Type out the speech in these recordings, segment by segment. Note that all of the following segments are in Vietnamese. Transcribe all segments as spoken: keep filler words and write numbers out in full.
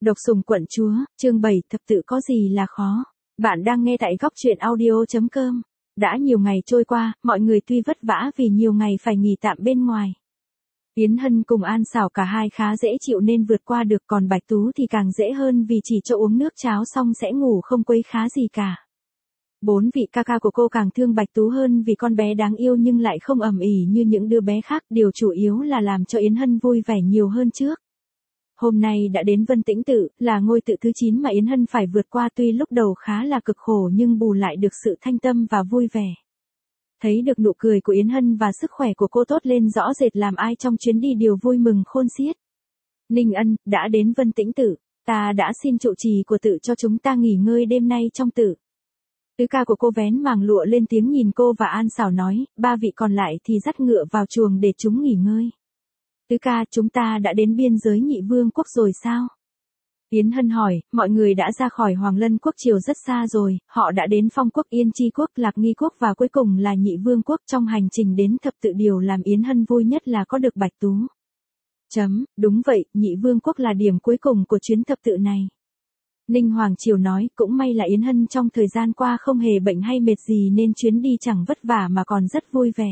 Độc sủng quận chúa, chương bảy, thập tự có gì là khó. Bạn đang nghe tại góc truyện audio chấm com. Đã nhiều ngày trôi qua, mọi người tuy vất vả vì nhiều ngày phải nghỉ tạm bên ngoài. Yến Hân cùng An Xảo cả hai khá dễ chịu nên vượt qua được, còn Bạch Tú thì càng dễ hơn vì chỉ cho uống nước cháo xong sẽ ngủ không quấy khá gì cả. Bốn vị ca ca của cô càng thương Bạch Tú hơn vì con bé đáng yêu nhưng lại không ầm ĩ như những đứa bé khác, điều chủ yếu là làm cho Yến Hân vui vẻ nhiều hơn trước. Hôm nay đã đến Vân Tĩnh Tự, là ngôi tự thứ chín mà Yến Hân phải vượt qua, tuy lúc đầu khá là cực khổ nhưng bù lại được sự thanh tâm và vui vẻ. Thấy được nụ cười của Yến Hân và sức khỏe của cô tốt lên rõ rệt làm ai trong chuyến đi đều vui mừng khôn xiết. Ninh Ân, đã đến Vân Tĩnh Tự, ta đã xin trụ trì của tự cho chúng ta nghỉ ngơi đêm nay trong tự. Tứ ca của cô vén màng lụa lên tiếng nhìn cô và An Xảo nói, ba vị còn lại thì dắt ngựa vào chuồng để chúng nghỉ ngơi. Tứ ca, chúng ta đã đến biên giới Nhị Vương quốc rồi sao? Yến Hân hỏi, mọi người đã ra khỏi Hoàng Lân quốc triều rất xa rồi, họ đã đến Phong quốc, Yên Chi quốc, Lạc Nghi quốc và cuối cùng là Nhị Vương quốc. Trong hành trình đến thập tự, điều làm Yến Hân vui nhất là có được Bạch Tú. Chấm, đúng vậy, Nhị Vương quốc là điểm cuối cùng của chuyến thập tự này. Ninh Hoàng Triều nói, cũng may là Yến Hân trong thời gian qua không hề bệnh hay mệt gì nên chuyến đi chẳng vất vả mà còn rất vui vẻ.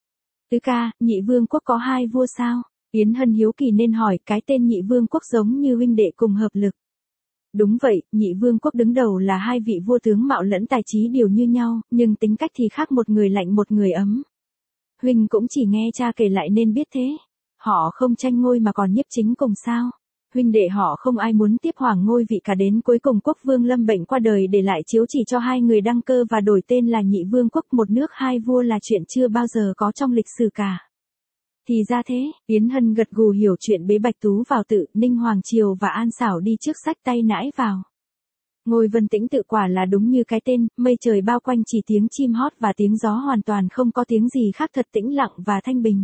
Tứ ca, Nhị Vương quốc có hai vua sao? Yến Hân hiếu kỳ nên hỏi, cái tên Nhị Vương quốc giống như huynh đệ cùng hợp lực. Đúng vậy, Nhị Vương quốc đứng đầu là hai vị vua tướng mạo lẫn tài trí đều như nhau, nhưng tính cách thì khác, một người lạnh một người ấm. Huynh cũng chỉ nghe cha kể lại nên biết thế. Họ không tranh ngôi mà còn nhiếp chính cùng sao? Huynh đệ họ không ai muốn tiếp hoàng ngôi vị cả, đến cuối cùng quốc vương lâm bệnh qua đời để lại chiếu chỉ cho hai người đăng cơ và đổi tên là Nhị Vương quốc, một nước hai vua là chuyện chưa bao giờ có trong lịch sử cả. Thì ra thế, Yến Hân gật gù hiểu chuyện, bế Bạch Tú vào tự, Ninh Hoàng Triều và An Xảo đi trước xách tay nãi vào. Ngôi Vân Tĩnh Tự quả là đúng như cái tên, mây trời bao quanh chỉ tiếng chim hót và tiếng gió, hoàn toàn không có tiếng gì khác, thật tĩnh lặng và thanh bình.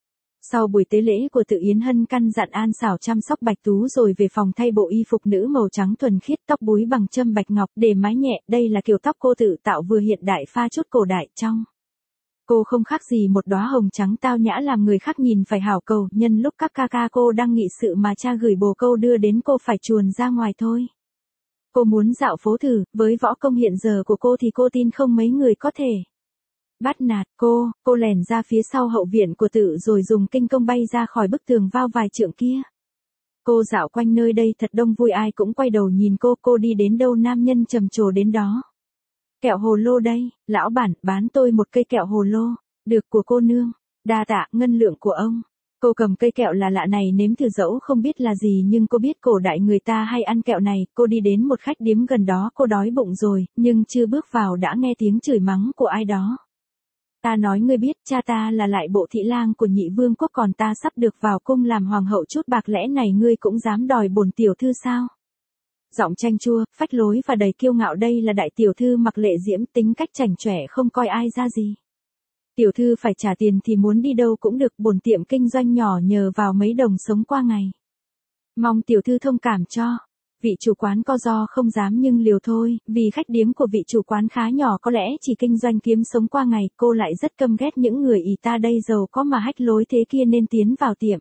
Sau buổi tế lễ của tự, Yến Hân căn dặn An Xảo chăm sóc Bạch Tú rồi về phòng thay bộ y phục nữ màu trắng thuần khiết, tóc búi bằng châm bạch ngọc, để mái nhẹ, đây là kiểu tóc cô tự tạo, vừa hiện đại pha chút cổ đại trong. Cô không khác gì một đóa hồng trắng tao nhã làm người khác nhìn phải hảo cầu, nhân lúc các ca ca cô đang nghị sự mà cha gửi bồ câu đưa đến, cô phải chuồn ra ngoài thôi. Cô muốn dạo phố thử, với võ công hiện giờ của cô thì cô tin không mấy người có thể bắt nạt cô. Cô lèn ra phía sau hậu viện của tự rồi dùng kinh công bay ra khỏi bức tường vào vài trượng kia. Cô dạo quanh nơi đây thật đông vui, ai cũng quay đầu nhìn cô, cô đi đến đâu nam nhân trầm trồ đến đó. Kẹo hồ lô đây, lão bản, bán tôi một cây kẹo hồ lô. Được của cô nương. Đa tạ, ngân lượng của ông. Cô cầm cây kẹo là lạ này nếm thử, dẫu không biết là gì nhưng cô biết cổ đại người ta hay ăn kẹo này. Cô đi đến một khách điếm gần đó, cô đói bụng rồi, nhưng chưa bước vào đã nghe tiếng chửi mắng của ai đó. Ta nói, ngươi biết cha ta là lại bộ thị lang của Nhị Vương quốc, còn ta sắp được vào cung làm hoàng hậu, chút bạc lẽ này ngươi cũng dám đòi bổn tiểu thư sao? Giọng chanh chua, phách lối và đầy kiêu ngạo, đây là đại tiểu thư Mặc Lệ Diễm, tính cách chảnh chọe không coi ai ra gì. Tiểu thư phải trả tiền thì muốn đi đâu cũng được, bổn tiệm kinh doanh nhỏ nhờ vào mấy đồng sống qua ngày. Mong tiểu thư thông cảm cho. Vị chủ quán co do không dám nhưng liều thôi, vì khách điếm của vị chủ quán khá nhỏ, có lẽ chỉ kinh doanh kiếm sống qua ngày, cô lại rất căm ghét những người ỷ ta đây giàu có mà hách lối thế kia nên tiến vào tiệm.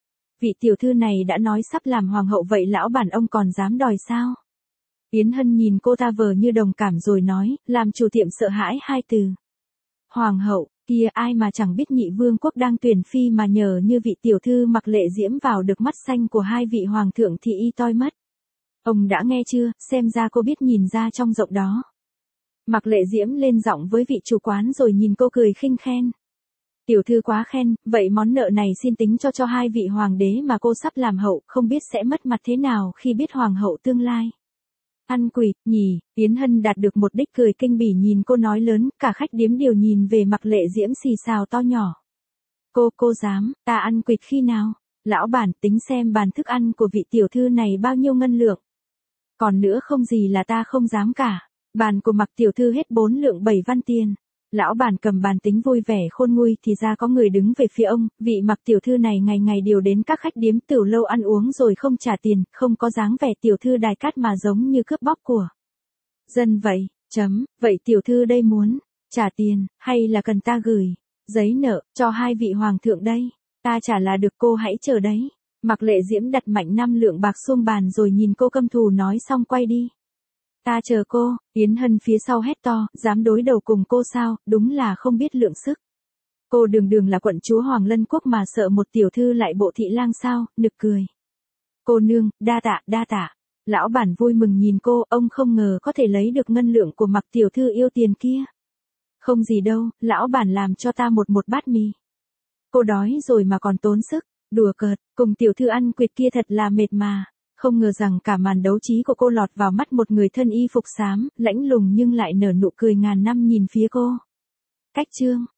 Vị tiểu thư này đã nói sắp làm hoàng hậu, vậy lão bản ông còn dám đòi sao? Yến Hân nhìn cô ta vờ như đồng cảm rồi nói, làm chủ tiệm sợ hãi hai từ. Hoàng hậu, kia ai mà chẳng biết Nhị Vương quốc đang tuyển phi mà nhờ như vị tiểu thư Mặc Lệ Diễm vào được mắt xanh của hai vị hoàng thượng thì y toi mất. Ông đã nghe chưa, xem ra cô biết nhìn ra trong giọng đó. Mặc Lệ Diễm lên giọng với vị chủ quán rồi nhìn cô cười khinh khen. Tiểu thư quá khen, vậy món nợ này xin tính cho cho hai vị hoàng đế mà cô sắp làm hậu, không biết sẽ mất mặt thế nào khi biết hoàng hậu tương lai. Ăn quỵt, nhỉ, Yến Hân đạt được một đích, cười kinh bỉ nhìn cô nói lớn, cả khách điếm đều nhìn về Mặc Lệ Diễm xì xào to nhỏ. Cô, cô dám, ta ăn quỵt khi nào? Lão bản, tính xem bàn thức ăn của vị tiểu thư này bao nhiêu ngân lượng. Còn nữa không gì là ta không dám cả. Bàn của Mặc tiểu thư hết bốn lượng bảy văn tiền. Lão bản cầm bàn tính vui vẻ khôn nguôi, thì ra có người đứng về phía ông, vị Mặc tiểu thư này ngày ngày đều đến các khách điếm tiểu lâu ăn uống rồi không trả tiền, không có dáng vẻ tiểu thư đài cát mà giống như cướp bóc của dân vậy. Chấm, vậy tiểu thư đây muốn trả tiền, hay là cần ta gửi giấy nợ cho hai vị hoàng thượng đây? Ta trả là được, cô hãy chờ đấy. Mạc Lệ Diễm đặt mạnh năm lượng bạc xuống bàn rồi nhìn cô căm thù nói xong quay đi. Ta chờ cô, Yến Hân phía sau hét to, dám đối đầu cùng cô sao, đúng là không biết lượng sức. Cô đường đường là quận chúa Hoàng Lân Quốc mà sợ một tiểu thư lại bộ thị lang sao, nực cười. Cô nương, đa tạ, đa tạ. Lão bản vui mừng nhìn cô, ông không ngờ có thể lấy được ngân lượng của Mạc tiểu thư yêu tiền kia. Không gì đâu, lão bản làm cho ta một một bát mì. Cô đói rồi mà còn tốn sức, đùa cợt, cùng tiểu thư ăn quyệt kia thật là mệt mà. Không ngờ rằng cả màn đấu trí của cô lọt vào mắt một người thân y phục xám, lãnh lùng nhưng lại nở nụ cười ngàn năm nhìn phía cô. Cách chương